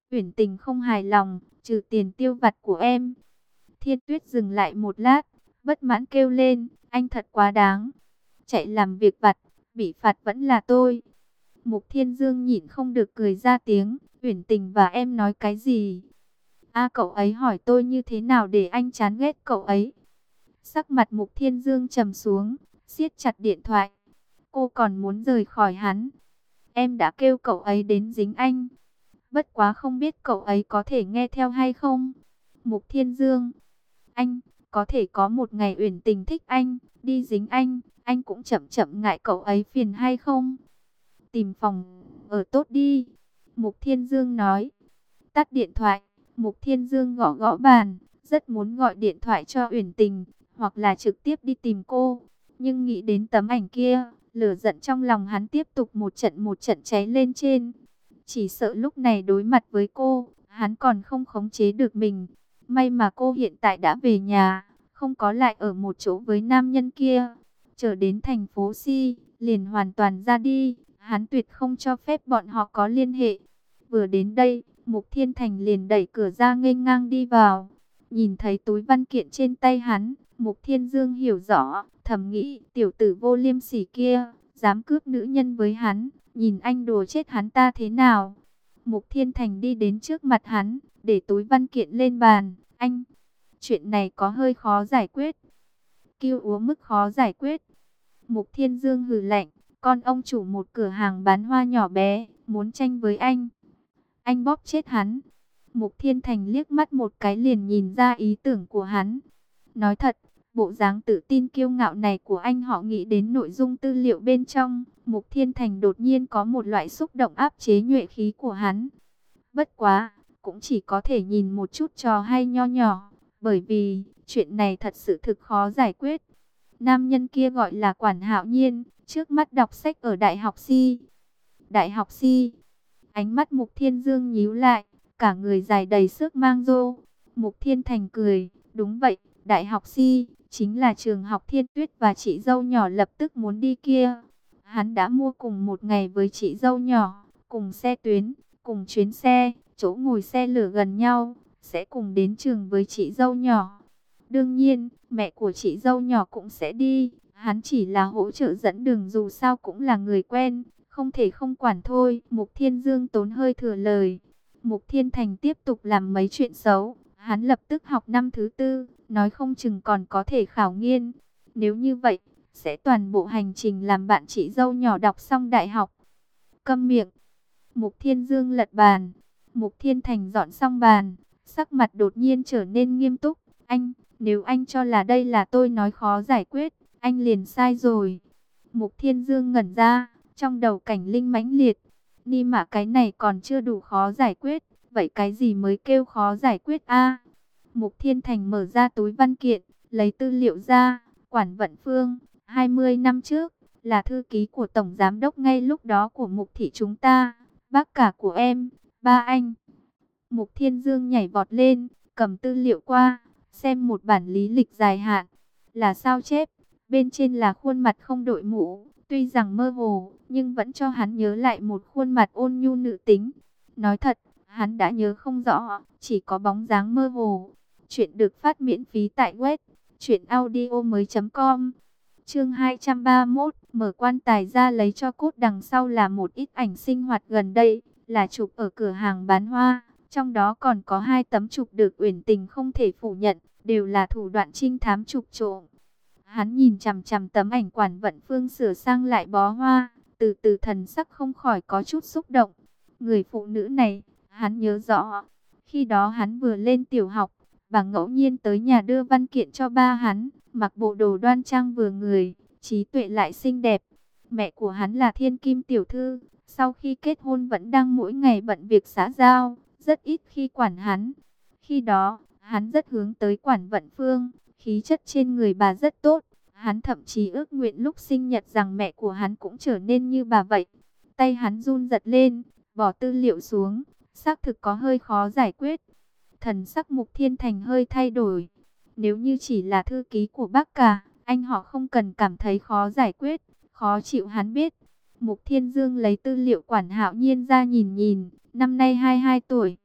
Uyển Tình không hài lòng, trừ tiền tiêu vặt của em. Thiên Tuyết dừng lại một lát, bất mãn kêu lên, anh thật quá đáng. Chạy làm việc vặt, bị phạt vẫn là tôi. Mục Thiên Dương nhịn không được cười ra tiếng, Uyển Tình và em nói cái gì? Cậu ấy hỏi tôi như thế nào để anh chán ghét cậu ấy. Sắc mặt Mục Thiên Dương trầm xuống, siết chặt điện thoại. Cô còn muốn rời khỏi hắn. Em đã kêu cậu ấy đến dính anh. Bất quá không biết cậu ấy có thể nghe theo hay không. Mục Thiên Dương, anh, có thể có một ngày Uyển Tình thích anh, đi dính anh cũng chậm chậm ngại cậu ấy phiền hay không? Tìm phòng ở tốt đi. Mục Thiên Dương nói. Tắt điện thoại, Mục Thiên Dương gõ gõ bàn, rất muốn gọi điện thoại cho Uyển Tình, hoặc là trực tiếp đi tìm cô. Nhưng nghĩ đến tấm ảnh kia, lửa giận trong lòng hắn tiếp tục một trận cháy lên trên. Chỉ sợ lúc này đối mặt với cô, hắn còn không khống chế được mình. May mà cô hiện tại đã về nhà, không có lại ở một chỗ với nam nhân kia. Trở đến thành phố Si, liền hoàn toàn ra đi, hắn tuyệt không cho phép bọn họ có liên hệ. Vừa đến đây, Mục Thiên Thành liền đẩy cửa ra nghênh ngang đi vào. Nhìn thấy túi văn kiện trên tay hắn, Mục Thiên Dương hiểu rõ, thầm nghĩ tiểu tử vô liêm sỉ kia, dám cướp nữ nhân với hắn, nhìn anh đùa chết hắn ta thế nào. Mục Thiên Thành đi đến trước mặt hắn, để túi văn kiện lên bàn. Anh, chuyện này có hơi khó giải quyết. Kiêu úa mức khó giải quyết. Mục Thiên Dương hừ lạnh, con ông chủ một cửa hàng bán hoa nhỏ bé, muốn tranh với anh bóp chết hắn. Mục Thiên Thành liếc mắt một cái liền nhìn ra ý tưởng của hắn. Nói thật, bộ dáng tự tin kiêu ngạo này của anh họ nghĩ đến nội dung tư liệu bên trong. Mục Thiên Thành đột nhiên có một loại xúc động áp chế nhuệ khí của hắn. Bất quá, cũng chỉ có thể nhìn một chút trò hay nho nhỏ, bởi vì chuyện này thật sự thực khó giải quyết. Nam nhân kia gọi là Quản Hạo Nhiên, trước mắt đọc sách ở Đại học Si. Đại học Si. Ánh mắt Mục Thiên Dương nhíu lại, cả người dài đầy sức mang rô. Mục Thiên Thành cười, đúng vậy, Đại học Si, chính là trường học Thiên Tuyết và chị dâu nhỏ lập tức muốn đi kia. Hắn đã mua cùng một ngày với chị dâu nhỏ, cùng xe tuyến, cùng chuyến xe, chỗ ngồi xe lửa gần nhau, sẽ cùng đến trường với chị dâu nhỏ. Đương nhiên, mẹ của chị dâu nhỏ cũng sẽ đi, hắn chỉ là hỗ trợ dẫn đường dù sao cũng là người quen. Không thể không quản thôi. Mục Thiên Dương tốn hơi thừa lời. Mục Thiên Thành tiếp tục làm mấy chuyện xấu. Hắn lập tức học năm thứ tư, nói không chừng còn có thể khảo nghiên. Nếu như vậy, sẽ toàn bộ hành trình làm bạn chị dâu nhỏ đọc xong đại học. Câm miệng. Mục Thiên Dương lật bàn. Mục Thiên Thành dọn xong bàn, sắc mặt đột nhiên trở nên nghiêm túc. Anh, nếu anh cho là đây là tôi nói khó giải quyết, anh liền sai rồi. Mục Thiên Dương ngẩn ra. Trong đầu cảnh linh mãnh liệt, ni mà cái này còn chưa đủ khó giải quyết, vậy cái gì mới kêu khó giải quyết a? Mục Thiên Thành mở ra túi văn kiện, lấy tư liệu ra, Quản Vận Phương, 20 năm trước, là thư ký của Tổng Giám đốc ngay lúc đó của Mục Thị chúng ta, bác cả của em, ba anh. Mục Thiên Dương nhảy vọt lên, cầm tư liệu qua, xem một bản lý lịch dài hạn, là sao chép, bên trên là khuôn mặt không đội mũ. Tuy rằng mơ hồ, nhưng vẫn cho hắn nhớ lại một khuôn mặt ôn nhu nữ tính. Nói thật, hắn đã nhớ không rõ, chỉ có bóng dáng mơ hồ. Chuyện được phát miễn phí tại web truyệnaudiomoi.com. Chương 231, mở quan tài ra lấy cho cốt, đằng sau là một ít ảnh sinh hoạt gần đây, là chụp ở cửa hàng bán hoa, trong đó còn có 2 tấm chụp được Uyển Tình không thể phủ nhận, đều là thủ đoạn trinh thám chụp trộm. Hắn nhìn chằm chằm tấm ảnh Quản Vận Phương sửa sang lại bó hoa, từ từ thần sắc không khỏi có chút xúc động. Người phụ nữ này, hắn nhớ rõ. Khi đó hắn vừa lên tiểu học, bà ngẫu nhiên tới nhà đưa văn kiện cho ba hắn, mặc bộ đồ đoan trang vừa người, trí tuệ lại xinh đẹp. Mẹ của hắn là Thiên Kim tiểu thư, sau khi kết hôn vẫn đang mỗi ngày bận việc xã giao, rất ít khi quản hắn. Khi đó, hắn rất hướng tới Quản Vận Phương. Khí chất trên người bà rất tốt, hắn thậm chí ước nguyện lúc sinh nhật rằng mẹ của hắn cũng trở nên như bà vậy. Tay hắn run giật lên, bỏ tư liệu xuống, xác thực có hơi khó giải quyết. Thần sắc Mục Thiên Thành hơi thay đổi. Nếu như chỉ là thư ký của bác cả, anh họ không cần cảm thấy khó giải quyết, khó chịu hắn biết. Mục Thiên Dương lấy tư liệu Quản Hạo Nhiên ra nhìn nhìn, năm nay 22 tuổi.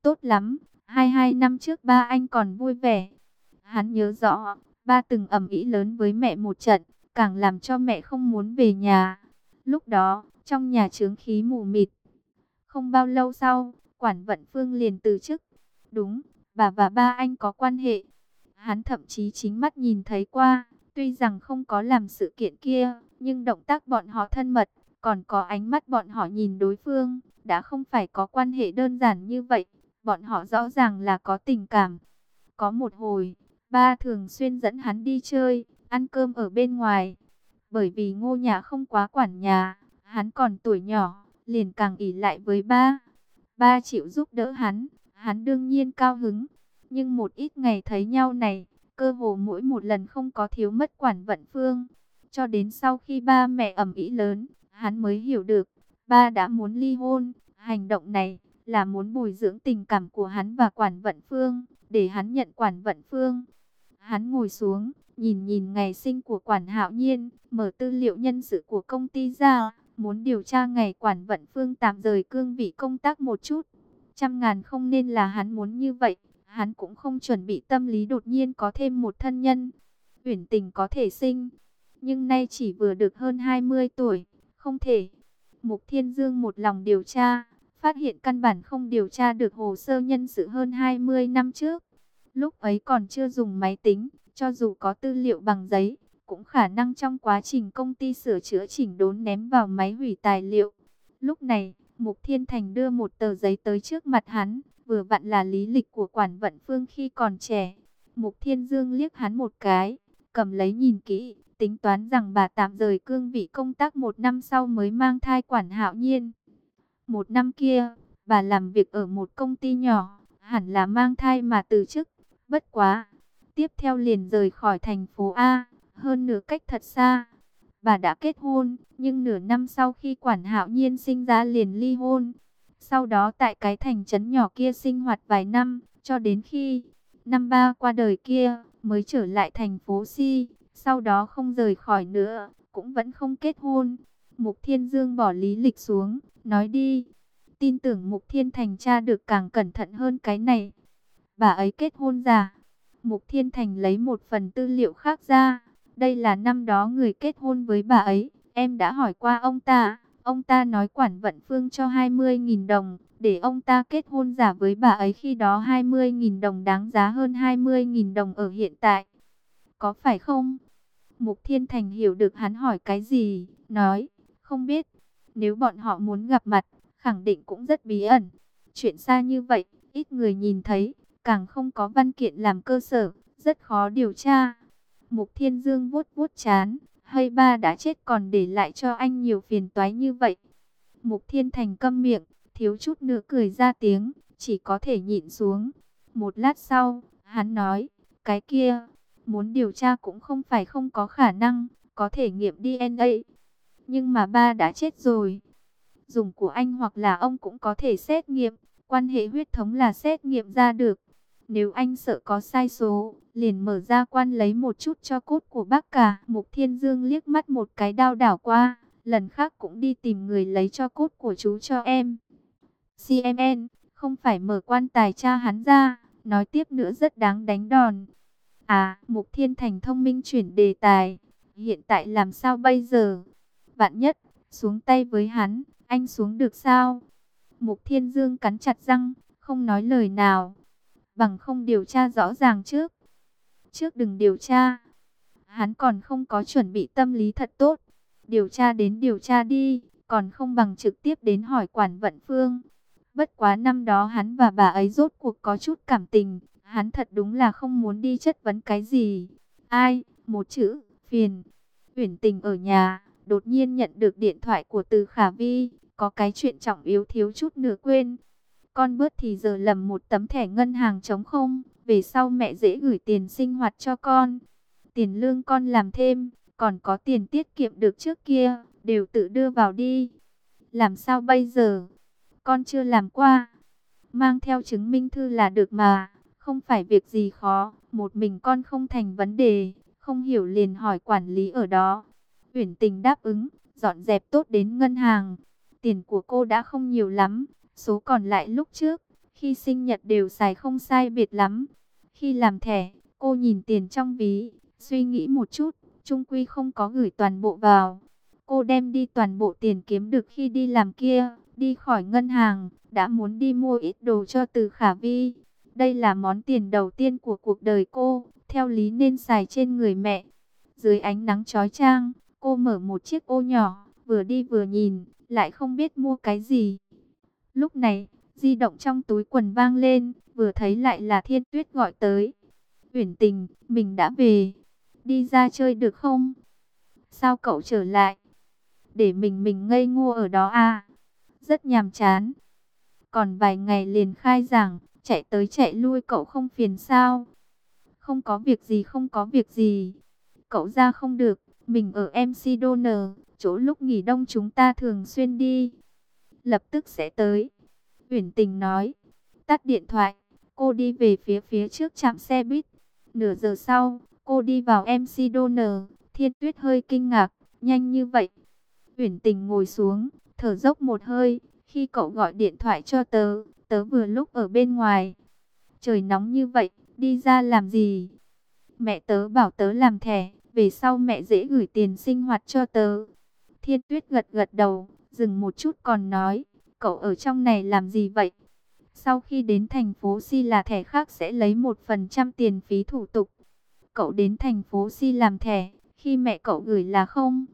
tốt lắm. 22 năm trước ba anh còn vui vẻ. Hắn nhớ rõ, ba từng ầm ĩ lớn với mẹ một trận, càng làm cho mẹ không muốn về nhà. Lúc đó, trong nhà chướng khí mù mịt. Không bao lâu sau, Quản Vận Phương liền từ chức. Đúng, bà và ba anh có quan hệ. Hắn thậm chí chính mắt nhìn thấy qua, tuy rằng không có làm sự kiện kia, nhưng động tác bọn họ thân mật, còn có ánh mắt bọn họ nhìn đối phương, đã không phải có quan hệ đơn giản như vậy. Bọn họ rõ ràng là có tình cảm. Có một hồi, ba thường xuyên dẫn hắn đi chơi, ăn cơm ở bên ngoài. Bởi vì Ngô nhà không quá quản nhà, hắn còn tuổi nhỏ, liền càng ỷ lại với ba. Ba chịu giúp đỡ hắn đương nhiên cao hứng. Nhưng một ít ngày thấy nhau này, cơ hồ mỗi một lần không có thiếu mất Quản Vận Phương. Cho đến sau khi ba mẹ ầm ĩ lớn, hắn mới hiểu được, ba đã muốn ly hôn. Hành động này là muốn bồi dưỡng tình cảm của hắn và Quản Vận Phương, để hắn nhận Quản Vận Phương. Hắn ngồi xuống, nhìn nhìn ngày sinh của Quản Hạo Nhiên, mở tư liệu nhân sự của công ty ra, muốn điều tra ngày Quản Vận Phương tạm rời cương vị công tác một chút. Trăm ngàn không nên là hắn muốn như vậy, hắn cũng không chuẩn bị tâm lý đột nhiên có thêm một thân nhân. Uyển Tình có thể sinh, nhưng nay chỉ vừa được hơn 20 tuổi, không thể. Mục Thiên Dương một lòng điều tra, phát hiện căn bản không điều tra được hồ sơ nhân sự hơn 20 năm trước. Lúc ấy còn chưa dùng máy tính, cho dù có tư liệu bằng giấy, cũng khả năng trong quá trình công ty sửa chữa chỉnh đốn ném vào máy hủy tài liệu. Lúc này, Mục Thiên Thành đưa một tờ giấy tới trước mặt hắn, vừa vặn là lý lịch của Quản Vận Phương khi còn trẻ. Mục Thiên Dương liếc hắn một cái, cầm lấy nhìn kỹ, tính toán rằng bà tạm rời cương vị công tác 1 năm sau mới mang thai Quản Hạo Nhiên. 1 năm kia, bà làm việc ở một công ty nhỏ, hẳn là mang thai mà từ chức. Bất quá, tiếp theo liền rời khỏi thành phố A, hơn nửa cách thật xa. Bà đã kết hôn, nhưng nửa năm sau khi Quản Hạo Nhiên sinh ra liền ly hôn. Sau đó tại cái thành trấn nhỏ kia sinh hoạt vài năm, cho đến khi năm ba qua đời kia, mới trở lại thành phố Si. Sau đó không rời khỏi nữa, cũng vẫn không kết hôn. Mục Thiên Dương bỏ lý lịch xuống, nói đi. Tin tưởng Mục Thiên Thành tra được càng cẩn thận hơn cái này. Bà ấy kết hôn già. Mục Thiên Thành lấy một phần tư liệu khác ra. Đây là năm đó người kết hôn với bà ấy. Em đã hỏi qua ông ta. Ông ta nói Quản Vận Phương cho 20.000 đồng. Để ông ta kết hôn giả với bà ấy, khi đó 20.000 đồng đáng giá hơn 20.000 đồng ở hiện tại. Có phải không? Mục Thiên Thành hiểu được hắn hỏi cái gì. Nói, không biết. Nếu bọn họ muốn gặp mặt, khẳng định cũng rất bí ẩn. Chuyện xa như vậy, ít người nhìn thấy, càng không có văn kiện làm cơ sở, rất khó điều tra. Mục Thiên Dương vuốt vuốt trán, hay ba đã chết còn để lại cho anh nhiều phiền toái như vậy. Mục Thiên Thành câm miệng, thiếu chút nữa cười ra tiếng, chỉ có thể nhịn xuống. Một lát sau, hắn nói, cái kia, muốn điều tra cũng không phải không có khả năng, có thể nghiệm DNA. Nhưng mà ba đã chết rồi. Dùng của anh hoặc là ông cũng có thể xét nghiệm, quan hệ huyết thống là xét nghiệm ra được. Nếu anh sợ có sai số, liền mở ra quan lấy một chút cho cốt của bác cả. Mục Thiên Dương liếc mắt một cái đao đảo qua, lần khác cũng đi tìm người lấy cho cốt của chú cho em. CMN, không phải mở quan tài cha hắn ra, nói tiếp nữa rất đáng đánh đòn. À, Mục Thiên Thành thông minh chuyển đề tài, hiện tại làm sao bây giờ? Vạn nhất, xuống tay với hắn, anh xuống được sao? Mục Thiên Dương cắn chặt răng, không nói lời nào. Bằng không điều tra rõ ràng trước. Trước đừng điều tra. Hắn còn không có chuẩn bị tâm lý thật tốt. Điều tra đến điều tra đi, còn không bằng trực tiếp đến hỏi Quản Vận Phương. Bất quá năm đó hắn và bà ấy rốt cuộc có chút cảm tình. Hắn thật đúng là không muốn đi chất vấn cái gì. Ai, một chữ, phiền. Uyển Tình ở nhà, đột nhiên nhận được điện thoại của Từ Khả Vi. Có cái chuyện trọng yếu thiếu chút nữa quên. Con bớt thì giờ lầm một tấm thẻ ngân hàng trống không. Về sau mẹ dễ gửi tiền sinh hoạt cho con. Tiền lương con làm thêm, còn có tiền tiết kiệm được trước kia, đều tự đưa vào đi. Làm sao bây giờ? Con chưa làm qua. Mang theo chứng minh thư là được mà, không phải việc gì khó. Một mình con không thành vấn đề, không hiểu liền hỏi quản lý ở đó. Uyển Tình đáp ứng, dọn dẹp tốt đến ngân hàng. Tiền của cô đã không nhiều lắm, số còn lại lúc trước, Khi sinh nhật đều xài không sai biệt lắm. Khi làm thẻ, cô nhìn tiền trong ví, suy nghĩ một chút, chung quy không có gửi toàn bộ vào. Cô đem đi toàn bộ tiền kiếm được khi đi làm kia, đi khỏi ngân hàng, đã muốn đi mua ít đồ cho Từ Khả Vi. Đây là món tiền đầu tiên của cuộc đời cô, theo lý nên xài trên người mẹ. Dưới ánh nắng chói chang, cô mở một chiếc ô nhỏ, vừa đi vừa nhìn, lại không biết mua cái gì. Lúc này, di động trong túi quần vang lên, vừa thấy lại là Thiên Tuyết gọi tới. Uyển Tình, mình đã về. Đi ra chơi được không? Sao cậu trở lại? Để mình ngây ngô ở đó à? Rất nhàm chán. Còn vài ngày liền khai giảng, chạy tới chạy lui cậu không phiền sao? Không có việc gì, không có việc gì. Cậu ra không được, mình ở MC Donor, chỗ lúc nghỉ đông chúng ta thường xuyên đi. Lập tức sẽ tới. Uyển Tình nói. Tắt điện thoại, cô đi về phía trước trạm xe buýt. Nửa giờ sau, cô đi vào MC Donor. Thiên Tuyết hơi kinh ngạc, nhanh như vậy. Uyển Tình ngồi xuống, thở dốc một hơi. Khi cậu gọi điện thoại cho tớ, tớ vừa lúc ở bên ngoài. Trời nóng như vậy, đi ra làm gì? Mẹ tớ bảo tớ làm thẻ, về sau mẹ dễ gửi tiền sinh hoạt cho tớ. Thiên Tuyết gật gật đầu, dừng một chút còn nói, cậu ở trong này làm gì vậy? Sau khi đến thành phố Si là thẻ khác sẽ lấy 1% tiền phí thủ tục. Cậu đến thành phố Si làm thẻ, khi mẹ cậu gửi là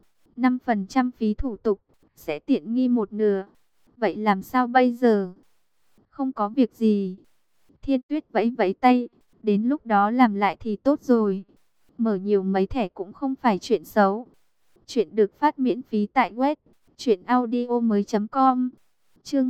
5% phí thủ tục, sẽ tiện nghi một nửa. Vậy làm sao bây giờ? Không có việc gì. Thiên Tuyết vẫy vẫy tay, đến lúc đó làm lại thì tốt rồi. Mở nhiều mấy thẻ cũng không phải chuyện xấu. Chuyện được phát miễn phí tại web truyệnaudiomoi.com. Chương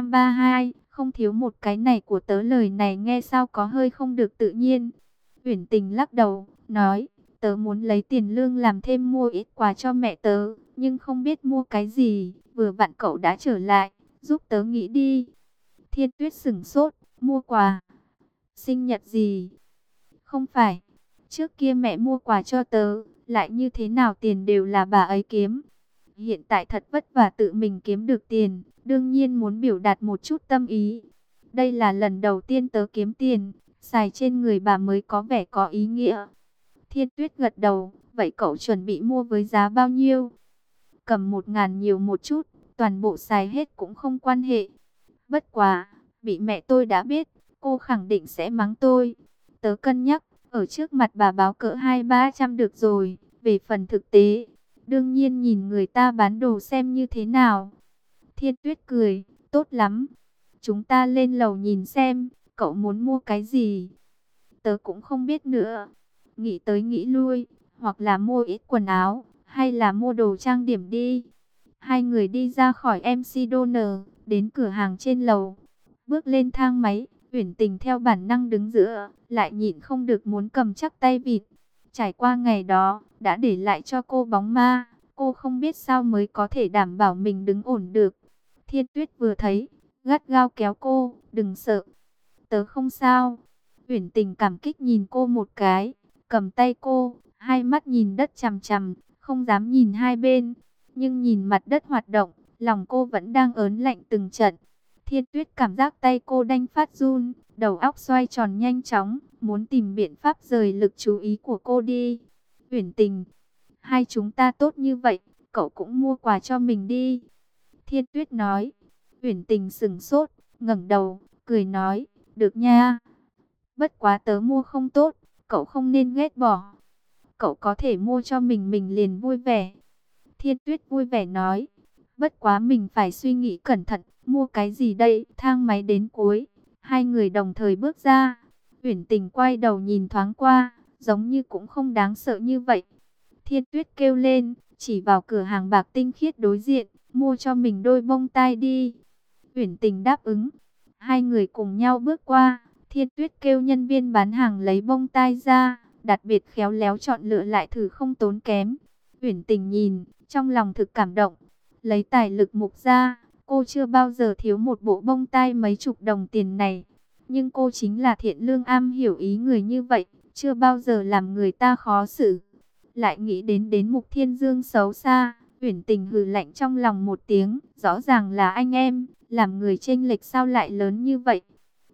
232, không thiếu một cái này của tớ, lời này nghe sao có hơi không được tự nhiên. Uyển Tình lắc đầu, nói, tớ muốn lấy tiền lương làm thêm mua ít quà cho mẹ tớ, nhưng không biết mua cái gì, vừa vặn cậu đã trở lại, giúp tớ nghĩ đi. Thiên Tuyết sửng sốt, mua quà? Sinh nhật gì? Không phải, trước kia mẹ mua quà cho tớ, lại như thế nào tiền đều là bà ấy kiếm. Hiện tại thật vất vả tự mình kiếm được tiền, đương nhiên muốn biểu đạt một chút tâm ý. Đây là lần đầu tiên tớ kiếm tiền, xài trên người bà mới có vẻ có ý nghĩa. Thiên Tuyết gật đầu, vậy cậu chuẩn bị mua với giá bao nhiêu? Cầm 1.000 nhiều một chút, toàn bộ xài hết cũng không quan hệ. Bất quá, bị mẹ tôi đã biết, cô khẳng định sẽ mắng tôi. Tớ cân nhắc, ở trước mặt bà báo cỡ 200-300 được rồi. Về phần thực tế, đương nhiên nhìn người ta bán đồ xem như thế nào. Thiên Tuyết cười, tốt lắm. Chúng ta lên lầu nhìn xem, cậu muốn mua cái gì? Tớ cũng không biết nữa. Nghĩ tới nghĩ lui, hoặc là mua ít quần áo, hay là mua đồ trang điểm đi. Hai người đi ra khỏi MC Donor, đến cửa hàng trên lầu. Bước lên thang máy, Uyển Tình theo bản năng đứng giữa, lại nhịn không được muốn cầm chắc tay vịt. Trải qua ngày đó, đã để lại cho cô bóng ma, cô không biết sao mới có thể đảm bảo mình đứng ổn được. Thiên Tuyết vừa thấy, gắt gao kéo cô, đừng sợ. Tớ không sao. Uyển Tình cảm kích nhìn cô một cái, cầm tay cô, hai mắt nhìn đất chằm chằm, không dám nhìn hai bên. Nhưng nhìn mặt đất hoạt động, lòng cô vẫn đang ớn lạnh từng trận. Thiên Tuyết cảm giác tay cô đanh phát run, đầu óc xoay tròn nhanh chóng, muốn tìm biện pháp rời lực chú ý của cô đi. Uyển Tình, hai chúng ta tốt như vậy, cậu cũng mua quà cho mình đi. Thiên Tuyết nói. Uyển Tình sững sốt, ngẩng đầu, cười nói, được nha. Bất quá tớ mua không tốt, cậu không nên ghét bỏ. Cậu có thể mua cho mình liền vui vẻ. Thiên Tuyết vui vẻ nói, bất quá mình phải suy nghĩ cẩn thận, mua cái gì đây? Thang máy đến cuối, hai người đồng thời bước ra. Uyển Tình quay đầu nhìn thoáng qua, giống như cũng không đáng sợ như vậy. Thiên Tuyết kêu lên, chỉ vào cửa hàng bạc tinh khiết đối diện, mua cho mình đôi bông tai đi. Uyển Tình đáp ứng, hai người cùng nhau bước qua. Thiên Tuyết kêu nhân viên bán hàng lấy bông tai ra, đặc biệt khéo léo chọn lựa lại thử không tốn kém. Uyển Tình nhìn, trong lòng thực cảm động. Lấy tài lực mục ra, cô chưa bao giờ thiếu một bộ bông tai mấy chục đồng tiền này. Nhưng cô chính là thiện lương am hiểu ý người như vậy, chưa bao giờ làm người ta khó xử. Lại nghĩ đến Mục Thiên Dương xấu xa, Uyển Tình hừ lạnh trong lòng một tiếng, rõ ràng là anh em, làm người chênh lệch sao lại lớn như vậy.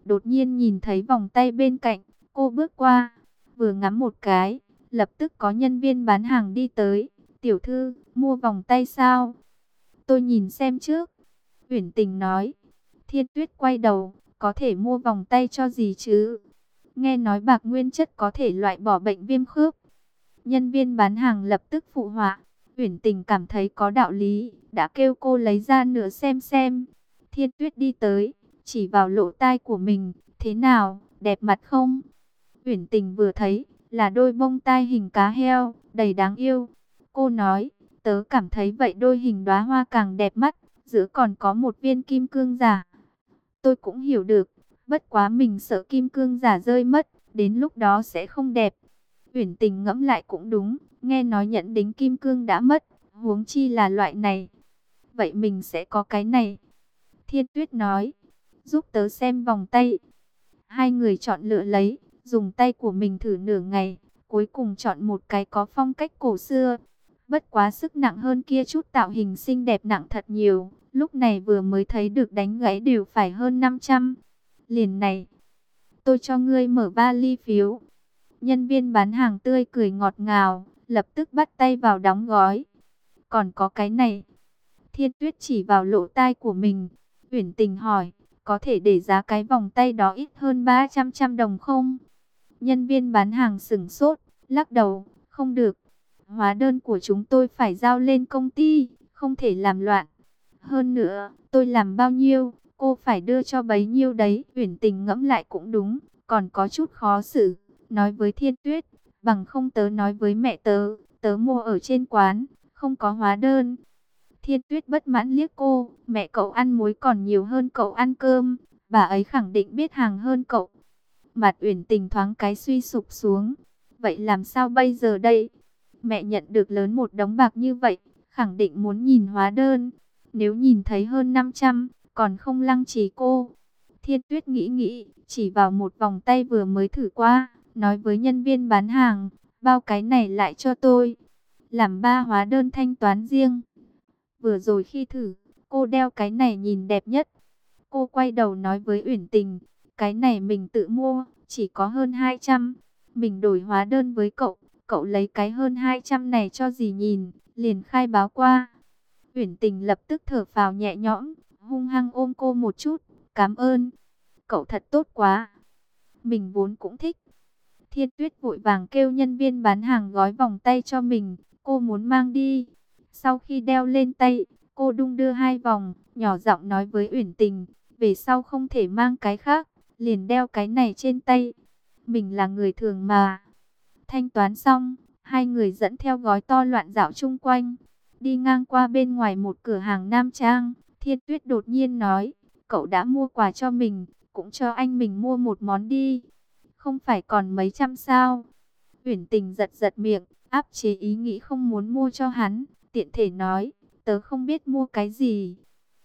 đột nhiên nhìn thấy vòng tay bên cạnh, cô bước qua, vừa ngắm một cái, lập tức có nhân viên bán hàng đi tới. Tiểu thư, mua vòng tay sao? Tôi nhìn xem trước. Uyển Tình nói. Thiên Tuyết quay đầu, có thể mua vòng tay cho gì chứ? Nghe nói bạc nguyên chất có thể loại bỏ bệnh viêm khớp. Nhân viên bán hàng lập tức phụ họa. Uyển Tình cảm thấy có đạo lý, đã kêu cô lấy ra nửa xem. Thiên Tuyết đi tới, chỉ vào lỗ tai của mình, thế nào, đẹp mặt không? Uyển Tình vừa thấy, là đôi bông tai hình cá heo, đầy đáng yêu. Cô nói, tớ cảm thấy vậy đôi hình đóa hoa càng đẹp mắt, giữa còn có một viên kim cương giả. Tôi cũng hiểu được, bất quá mình sợ kim cương giả rơi mất, đến lúc đó sẽ không đẹp. Uyển Tình ngẫm lại cũng đúng, nghe nói nhẫn đính kim cương đã mất, huống chi là loại này. Vậy mình sẽ có cái này. Thiên Tuyết nói, giúp tớ xem vòng tay. Hai người chọn lựa lấy, dùng tay của mình thử nửa ngày, cuối cùng chọn một cái có phong cách cổ xưa. Bất quá sức nặng hơn kia chút, tạo hình xinh đẹp nặng thật nhiều. Lúc này vừa mới thấy được đánh gãy đều phải hơn 500. Liền này, tôi cho ngươi mở vali phiếu. Nhân viên bán hàng tươi cười ngọt ngào, lập tức bắt tay vào đóng gói. Còn có cái này. Thiên Tuyết chỉ vào lỗ tai của mình. Uyển Tình hỏi, có thể để giá cái vòng tay đó ít hơn 300 đồng không? Nhân viên bán hàng sửng sốt, lắc đầu, không được. Hóa đơn của chúng tôi phải giao lên công ty, không thể làm loạn. Hơn nữa, tôi làm bao nhiêu, cô phải đưa cho bấy nhiêu đấy. Uyển Tình ngẫm lại cũng đúng, còn có chút khó xử. Nói với Thiên Tuyết, bằng không tớ nói với mẹ tớ, tớ mua ở trên quán, không có hóa đơn. Thiên Tuyết bất mãn liếc cô, mẹ cậu ăn muối còn nhiều hơn cậu ăn cơm, bà ấy khẳng định biết hàng hơn cậu. Mặt Uyển Tình thoáng cái suy sụp xuống, vậy làm sao bây giờ đây? Mẹ nhận được lớn một đống bạc như vậy, khẳng định muốn nhìn hóa đơn, nếu nhìn thấy hơn 500, còn không lăng trì cô. Thiên Tuyết nghĩ nghĩ, chỉ vào một vòng tay vừa mới thử qua, nói với nhân viên bán hàng, bao cái này lại cho tôi, làm 3 hóa đơn thanh toán riêng. Vừa rồi khi thử, cô đeo cái này nhìn đẹp nhất. Cô quay đầu nói với Uyển Tình, cái này mình tự mua, chỉ có hơn 200. Mình đổi hóa đơn với cậu, cậu lấy cái hơn 200 này cho dì nhìn, liền khai báo qua. Uyển Tình lập tức thở phào nhẹ nhõm, hung hăng ôm cô một chút, cảm ơn. Cậu thật tốt quá. Mình vốn cũng thích. Thiên Tuyết vội vàng kêu nhân viên bán hàng gói vòng tay cho mình, cô muốn mang đi. Sau khi đeo lên tay, cô đung đưa 2 vòng, nhỏ giọng nói với Uyển Tình, về sau không thể mang cái khác, liền đeo cái này trên tay. Mình là người thường mà. Thanh toán xong, hai người dẫn theo gói to loạn dạo chung quanh. Đi ngang qua bên ngoài một cửa hàng nam trang, Thiên Tuyết đột nhiên nói, cậu đã mua quà cho mình, cũng cho anh mình mua một món đi. Không phải còn mấy trăm sao? Uyển Tình giật giật miệng, áp chế ý nghĩ không muốn mua cho hắn, tiện thể nói, tớ không biết mua cái gì.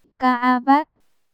Ca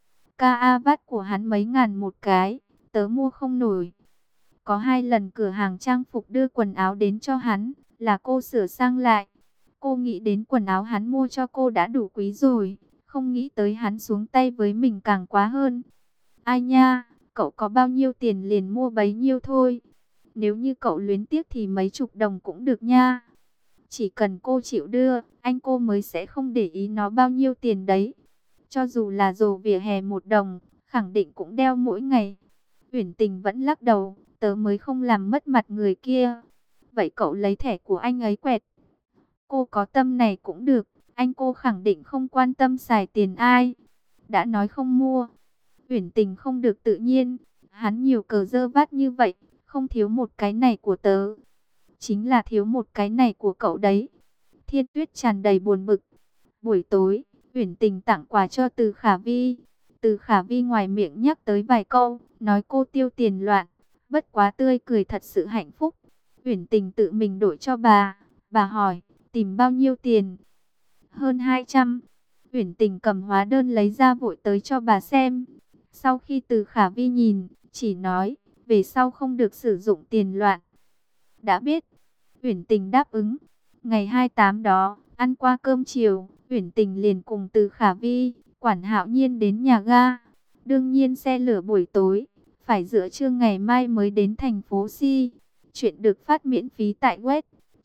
vát của hắn mấy ngàn một cái, tớ mua không nổi. Có 2 lần cửa hàng trang phục đưa quần áo đến cho hắn, là cô sửa sang lại. Cô nghĩ đến quần áo hắn mua cho cô đã đủ quý rồi, không nghĩ tới hắn xuống tay với mình càng quá hơn. Ai nha, cậu có bao nhiêu tiền liền mua bấy nhiêu thôi. Nếu như cậu luyến tiếc thì mấy chục đồng cũng được nha. Chỉ cần cô chịu đưa, anh cô mới sẽ không để ý nó bao nhiêu tiền đấy. Cho dù là rồ vỉa hè 1 đồng, khẳng định cũng đeo mỗi ngày. Uyển Tình vẫn lắc đầu, tớ mới không làm mất mặt người kia. Vậy cậu lấy thẻ của anh ấy quẹt. Cô có tâm này cũng được, anh cô khẳng định không quan tâm xài tiền ai. Đã nói không mua. Uyển Tình không được tự nhiên, hắn nhiều cờ dơ vát như vậy, không thiếu một cái này của tớ. Chính là thiếu một cái này của cậu đấy. Thiên Tuyết tràn đầy buồn bực. Buổi tối, Uyển Tình tặng quà cho Từ Khả Vi. Từ Khả Vi ngoài miệng nhắc tới vài câu, nói cô tiêu tiền loạn, bất quá tươi cười thật sự hạnh phúc. Uyển Tình tự mình đổi cho bà hỏi, tìm bao nhiêu tiền? Hơn 200. Uyển Tình cầm hóa đơn lấy ra vội tới cho bà xem. Sau khi Từ Khả Vi nhìn, chỉ nói, về sau không được sử dụng tiền loạn. Đã biết. Uyển Tình đáp ứng. Ngày 28 đó, ăn qua cơm chiều, Uyển Tình liền cùng Từ Khả Vi, Quản Hạo Nhiên đến nhà ga. Đương nhiên xe lửa buổi tối, phải giữa trưa ngày mai mới đến thành phố Si. Chuyện được phát miễn phí tại web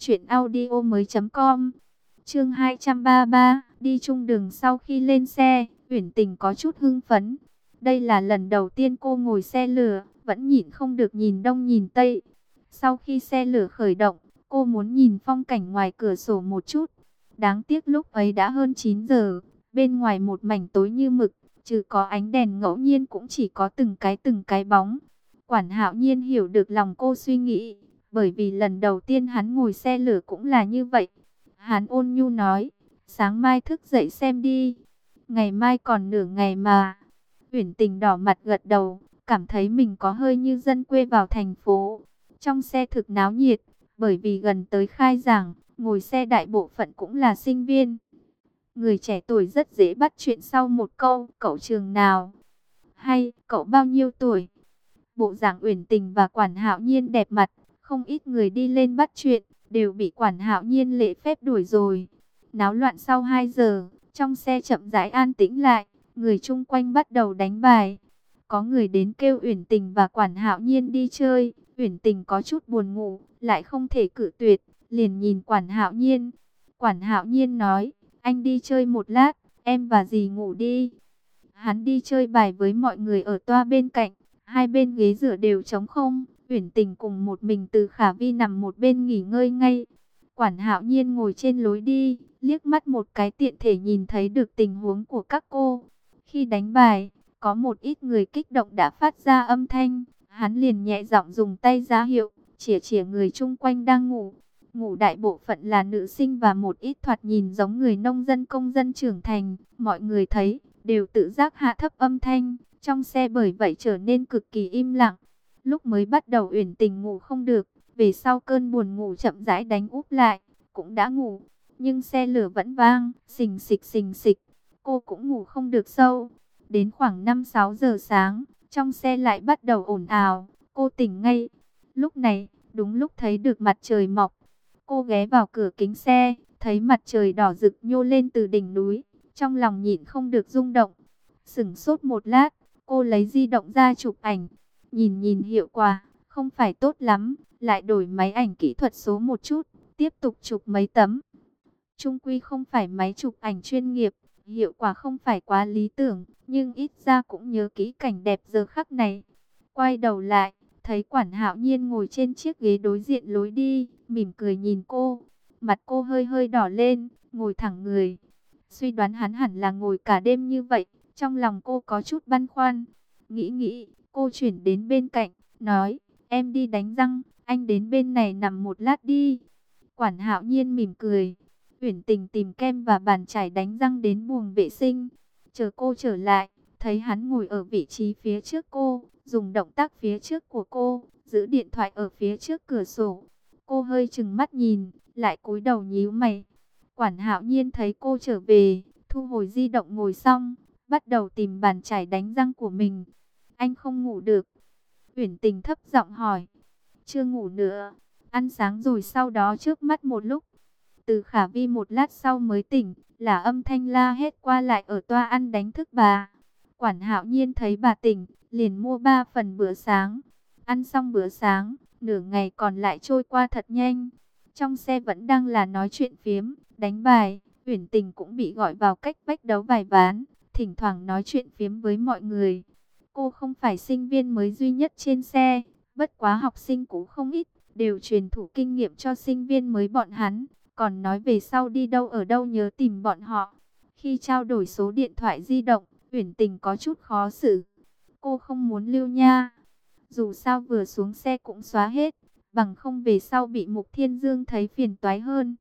truyệnaudiomoi.com. Chương 233, đi chung đường. Sau khi lên xe, Uyển Tình có chút hưng phấn. Đây là lần đầu tiên cô ngồi xe lửa, vẫn nhịn không được nhìn đông nhìn tây. Sau khi xe lửa khởi động, cô muốn nhìn phong cảnh ngoài cửa sổ một chút. Đáng tiếc lúc ấy đã hơn 9 giờ, bên ngoài một mảnh tối như mực, trừ có ánh đèn ngẫu nhiên cũng chỉ có từng cái bóng. Quản Hạo Nhiên hiểu được lòng cô suy nghĩ, bởi vì lần đầu tiên hắn ngồi xe lửa cũng là như vậy. Hắn ôn nhu nói, sáng mai thức dậy xem đi, ngày mai còn nửa ngày mà. Uyển Tình đỏ mặt gật đầu, cảm thấy mình có hơi như dân quê vào thành phố. Trong xe thực náo nhiệt, bởi vì gần tới khai giảng, ngồi xe đại bộ phận cũng là sinh viên. Người trẻ tuổi rất dễ bắt chuyện sau một câu, cậu trường nào? Hay, cậu bao nhiêu tuổi? Bộ dạng Uyển Tình và Quản Hạo Nhiên đẹp mặt, không ít người đi lên bắt chuyện, đều bị Quản Hạo Nhiên lễ phép đuổi rồi. Náo loạn sau 2 giờ, trong xe chậm rãi an tĩnh lại, người chung quanh bắt đầu đánh bài. Có người đến kêu Uyển Tình và Quản Hạo Nhiên đi chơi, Uyển Tình có chút buồn ngủ, lại không thể cự tuyệt, liền nhìn Quản Hạo Nhiên. Quản Hạo Nhiên nói, anh đi chơi một lát, em và dì ngủ đi. Hắn đi chơi bài với mọi người ở toa bên cạnh, hai bên ghế dựa đều trống không. Uyển Tình cùng một mình Từ Khả Vi nằm một bên nghỉ ngơi ngay. Quản Hạo Nhiên ngồi trên lối đi, liếc mắt một cái tiện thể nhìn thấy được tình huống của các cô. Khi đánh bài, có một ít người kích động đã phát ra âm thanh, hắn liền nhẹ giọng dùng tay ra hiệu, chĩa chĩa người chung quanh đang ngủ. Ngủ đại bộ phận là nữ sinh và một ít thoạt nhìn giống người nông dân công dân trưởng thành. Mọi người thấy, đều tự giác hạ thấp âm thanh, trong xe bởi vậy trở nên cực kỳ im lặng. Lúc mới bắt đầu Uyển Tình ngủ không được, về sau cơn buồn ngủ chậm rãi đánh úp lại, cũng đã ngủ. Nhưng xe lửa vẫn vang, xình xịch xình xịch, cô cũng ngủ không được sâu. Đến khoảng 5-6 giờ sáng, trong xe lại bắt đầu ồn ào, cô tỉnh ngay. Lúc này, đúng lúc thấy được mặt trời mọc. Cô ghé vào cửa kính xe, thấy mặt trời đỏ rực nhô lên từ đỉnh núi, trong lòng nhịn không được rung động. Sửng sốt một lát, cô lấy di động ra chụp ảnh. Nhìn nhìn hiệu quả, không phải tốt lắm, lại đổi máy ảnh kỹ thuật số một chút, tiếp tục chụp mấy tấm. Chung quy không phải máy chụp ảnh chuyên nghiệp, hiệu quả không phải quá lý tưởng, nhưng ít ra cũng nhớ kỹ cảnh đẹp giờ khắc này. Quay đầu lại, thấy Quản Hạo Nhiên ngồi trên chiếc ghế đối diện lối đi, mỉm cười nhìn cô. Mặt cô hơi hơi đỏ lên, ngồi thẳng người. Suy đoán hắn hẳn là ngồi cả đêm như vậy, trong lòng cô có chút băn khoăn. Nghĩ, cô chuyển đến bên cạnh, nói, em đi đánh răng, anh đến bên này nằm một lát đi. Quản Hạo Nhiên mỉm cười. Uyển Tình tìm kem và bàn chải đánh răng đến buồng vệ sinh. Chờ cô trở lại, thấy hắn ngồi ở vị trí phía trước cô, dùng động tác phía trước của cô, giữ điện thoại ở phía trước cửa sổ. Cô hơi chừng mắt nhìn, lại cúi đầu nhíu mày. Quản Hạo Nhiên thấy cô trở về, thu hồi di động ngồi xong, bắt đầu tìm bàn chải đánh răng của mình. Anh không ngủ được? Uyển Tình thấp giọng hỏi. Chưa ngủ nữa, ăn sáng rồi sau đó trước mắt một lúc. Từ Khả Vi một lát sau mới tỉnh, là âm thanh la hét qua lại ở toa ăn đánh thức bà. Quản Hạo Nhiên thấy bà tỉnh, liền mua 3 phần bữa sáng. Ăn xong bữa sáng, nửa ngày còn lại trôi qua thật nhanh. Trong xe vẫn đang là nói chuyện phiếm, đánh bài. Uyển Tình cũng bị gọi vào cách vách đấu vài ván, thỉnh thoảng nói chuyện phiếm với mọi người. Cô không phải sinh viên mới duy nhất trên xe, bất quá học sinh cũng không ít, đều truyền thụ kinh nghiệm cho sinh viên mới bọn hắn. Còn nói về sau đi đâu ở đâu nhớ tìm bọn họ. Khi trao đổi số điện thoại di động, Uyển Tình có chút khó xử. Cô không muốn lưu nha. Dù sao vừa xuống xe cũng xóa hết, bằng không về sau bị Mục Thiên Dương thấy phiền toái hơn.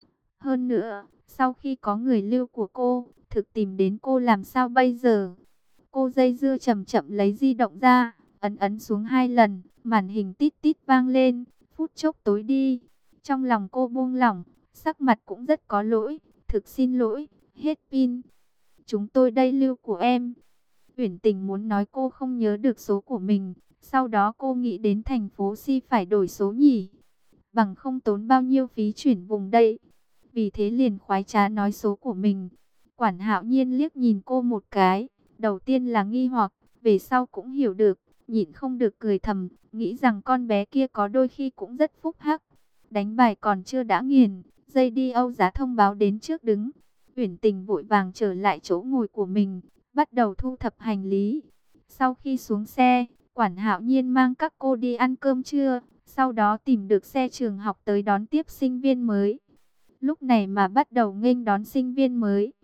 Hơn nữa, sau khi có người lưu của cô, thực tìm đến cô làm sao bây giờ? Cô dây dưa chậm chậm lấy di động ra, ấn ấn xuống 2 lần, màn hình tít tít vang lên, phút chốc tối đi. Trong lòng cô buông lỏng, sắc mặt cũng rất có lỗi, thực xin lỗi, hết pin. Chúng tôi đây lưu của em. Uyển Tình muốn nói cô không nhớ được số của mình, sau đó cô nghĩ đến thành phố Si phải đổi số nhỉ, bằng không tốn bao nhiêu phí chuyển vùng đây. Vì thế liền khoái trá nói số của mình. Quản Hạo Nhiên liếc nhìn cô một cái, đầu tiên là nghi hoặc, về sau cũng hiểu được, nhịn không được cười thầm, nghĩ rằng con bé kia có đôi khi cũng rất phúc hắc. Đánh bài còn chưa đã nghiền, dây đi Âu Giá thông báo đến trước đứng. Uyển Tình vội vàng trở lại chỗ ngồi của mình, bắt đầu thu thập hành lý. Sau khi xuống xe, Quản Hạo Nhiên mang các cô đi ăn cơm trưa, sau đó tìm được xe trường học tới đón tiếp sinh viên mới. Lúc này mà bắt đầu nghênh đón sinh viên mới.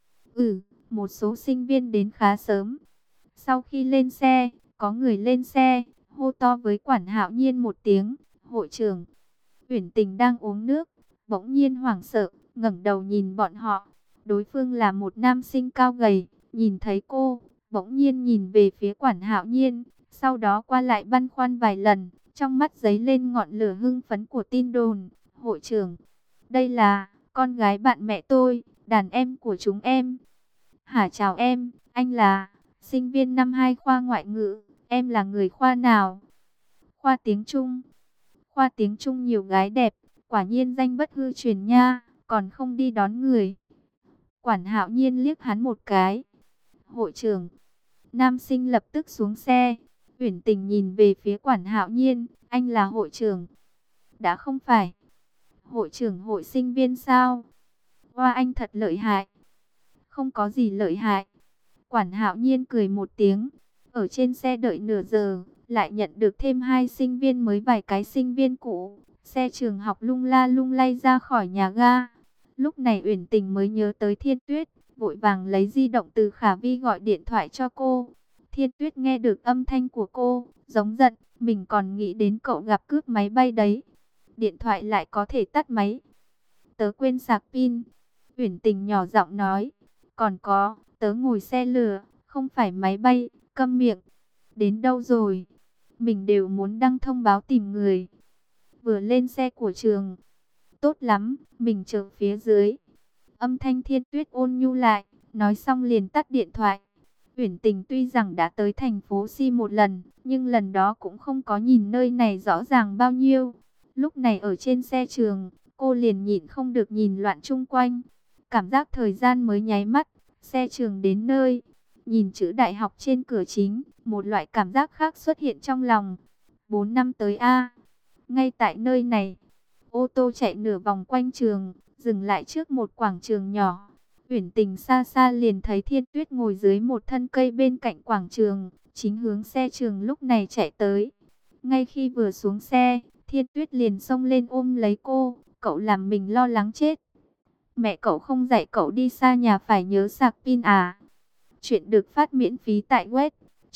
Một số sinh viên đến khá sớm. Sau khi lên xe, có người lên xe, hô to với Quản Hạo Nhiên một tiếng, hội trưởng. Uyển Tình đang uống nước, bỗng nhiên hoảng sợ, ngẩng đầu nhìn bọn họ. Đối phương là một nam sinh cao gầy, nhìn thấy cô, bỗng nhiên nhìn về phía Quản Hạo Nhiên, sau đó qua lại băn khoăn vài lần, trong mắt giấy lên ngọn lửa hưng phấn của tin đồn. Hội trưởng, đây là con gái bạn mẹ tôi, đàn em của chúng em. Hả, chào em, anh là sinh viên năm 2 khoa ngoại ngữ, em là người khoa nào? Khoa tiếng Trung. Khoa tiếng Trung nhiều gái đẹp, quả nhiên danh bất hư truyền nha, còn không đi đón người. Quản Hạo Nhiên liếc hắn một cái. Hội trưởng. Nam sinh lập tức xuống xe. Uyển Tình nhìn về phía Quản Hạo Nhiên, anh là hội trưởng. Đã không phải. Hội trưởng hội sinh viên sao? Hoa, anh thật lợi hại. Không có gì lợi hại. Quản Hạo Nhiên cười một tiếng. Ở trên xe đợi nửa giờ, lại nhận được thêm 2 sinh viên mới, vài cái sinh viên cũ. Xe trường học lung la lung lay ra khỏi nhà ga. Lúc này Uyển Tình mới nhớ tới Thiên Tuyết, vội vàng lấy di động từ Khả Vi gọi điện thoại cho cô. Thiên Tuyết nghe được âm thanh của cô, giống giận, mình còn nghĩ đến cậu gặp cướp máy bay đấy. Điện thoại lại có thể tắt máy. Tớ quên sạc pin. Uyển Tình nhỏ giọng nói. Còn có, tớ ngồi xe lửa, không phải máy bay, câm miệng. Đến đâu rồi? Mình đều muốn đăng thông báo tìm người. Vừa lên xe của trường. Tốt lắm, mình chờ phía dưới. Âm thanh Thiên Tuyết ôn nhu lại, nói xong liền tắt điện thoại. Uyển Tình tuy rằng đã tới thành phố Si một lần, nhưng lần đó cũng không có nhìn nơi này rõ ràng bao nhiêu. Lúc này ở trên xe trường, cô liền nhịn không được nhìn loạn chung quanh. Cảm giác thời gian mới nháy mắt, xe trường đến nơi. Nhìn chữ đại học trên cửa chính, một loại cảm giác khác xuất hiện trong lòng. 4 năm tới A. Ngay tại nơi này, ô tô chạy nửa vòng quanh trường, dừng lại trước một quảng trường nhỏ. Uyển Tình xa xa liền thấy Thiên Tuyết ngồi dưới một thân cây bên cạnh quảng trường, chính hướng xe trường lúc này chạy tới. Ngay khi vừa xuống xe, Thiên Tuyết liền xông lên ôm lấy cô, cậu làm mình lo lắng chết. Mẹ cậu không dạy cậu đi xa nhà phải nhớ sạc pin à? Chuyện được phát miễn phí tại web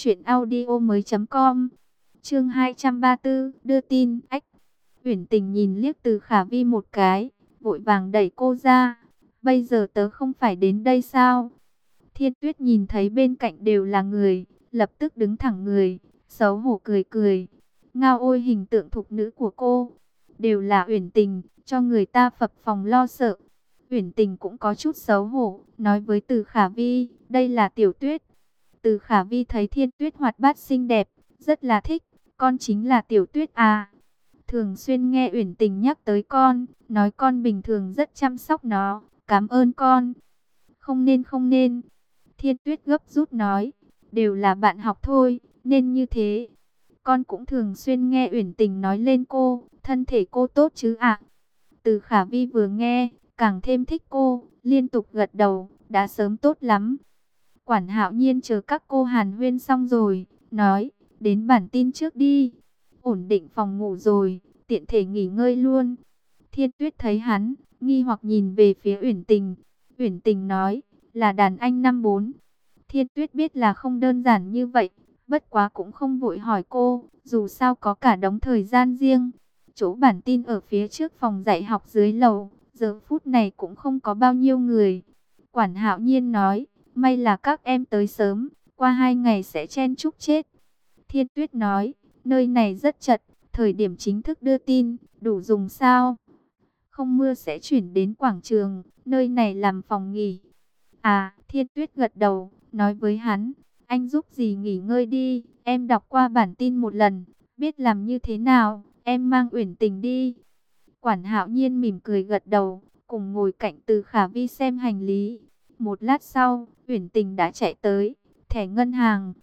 truyệnaudiomoi.com. Chương 234, đưa tin. Ách. Uyển Tình nhìn liếc Từ Khả Vi một cái, vội vàng đẩy cô ra. Bây giờ tớ không phải đến đây sao? Thiên Tuyết nhìn thấy bên cạnh đều là người, lập tức đứng thẳng người, xấu hổ cười cười. Ngao ôi, hình tượng thục nữ của cô, đều là Uyển Tình, cho người ta phập phồng lo sợ. Uyển Tình cũng có chút xấu hổ, nói với Từ Khả Vi, đây là Tiểu Tuyết. Từ Khả Vi thấy Thiên Tuyết hoạt bát xinh đẹp, rất là thích, con chính là Tiểu Tuyết à. Thường xuyên nghe Uyển Tình nhắc tới con, nói con bình thường rất chăm sóc nó, cảm ơn con. Không nên không nên. Thiên Tuyết gấp rút nói, đều là bạn học thôi, nên như thế. Con cũng thường xuyên nghe Uyển Tình nói lên cô, thân thể cô tốt chứ ạ. Từ Khả Vi vừa nghe, càng thêm thích cô, liên tục gật đầu, đã sớm tốt lắm. Quản Hạo Nhiên chờ các cô hàn huyên xong rồi, nói, đến bản tin trước đi. Ổn định phòng ngủ rồi, tiện thể nghỉ ngơi luôn. Thiên Tuyết thấy hắn, nghi hoặc nhìn về phía Uyển Tình. Uyển Tình nói, là đàn anh năm 4. Thiên Tuyết biết là không đơn giản như vậy, bất quá cũng không vội hỏi cô, dù sao có cả đống thời gian riêng. Chỗ bản tin ở phía trước phòng dạy học dưới lầu, giờ phút này cũng không có bao nhiêu người. Quản Hạo Nhiên nói, may là các em tới sớm, qua 2 ngày sẽ chen chúc chết. Thiên Tuyết nói, nơi này rất chật, thời điểm chính thức đưa tin, đủ dùng sao? Không mưa sẽ chuyển đến quảng trường, nơi này làm phòng nghỉ. À, Thiên Tuyết gật đầu, nói với hắn, anh giúp gì nghỉ ngơi đi, em đọc qua bản tin một lần, biết làm như thế nào, em mang Uyển Tình đi. Quản Hạo Nhiên mỉm cười gật đầu, cùng ngồi cạnh Từ Khả Vi xem hành lý. Một lát sau, Uyển Tình đã chạy tới, thẻ ngân hàng.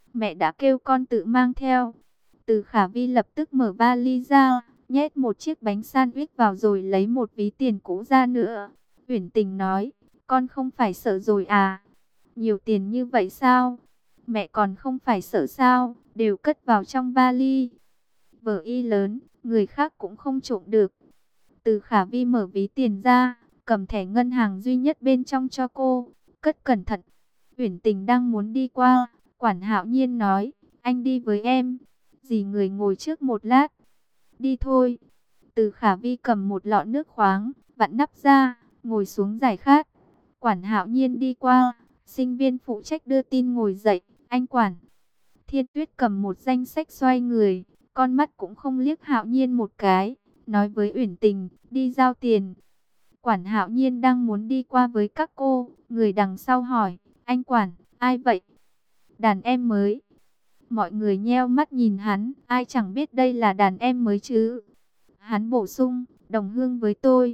Mẹ đã kêu con tự mang theo. Từ Khả Vi lập tức mở vali ra, nhét một chiếc bánh sandwich vào rồi lấy một ví tiền cũ ra nữa. Uyển Tình nói, con không phải sợ rồi à? Nhiều tiền như vậy sao? Mẹ còn không phải sợ sao? Đều cất vào trong vali. Vở y lớn, người khác cũng không trộm được. Từ Khả Vi mở ví tiền ra, cầm thẻ ngân hàng duy nhất bên trong cho cô, cất cẩn thận. Uyển Tình đang muốn đi qua, Quản Hạo Nhiên nói, anh đi với em. Dì người ngồi trước một lát. Đi thôi. Từ Khả Vi cầm một lọ nước khoáng, vặn nắp ra, ngồi xuống giải khát. Quản Hạo Nhiên đi qua, sinh viên phụ trách đưa tin ngồi dậy, anh Quản. Thiên Tuyết cầm một danh sách xoay người, con mắt cũng không liếc Hạo Nhiên một cái, nói với Uyển Tình, đi giao tiền. Quản Hạo Nhiên đang muốn đi qua với các cô, người đằng sau hỏi, anh Quản, ai vậy? Đàn em mới. Mọi người nheo mắt nhìn hắn, ai chẳng biết đây là đàn em mới chứ. Hắn bổ sung, đồng hương với tôi.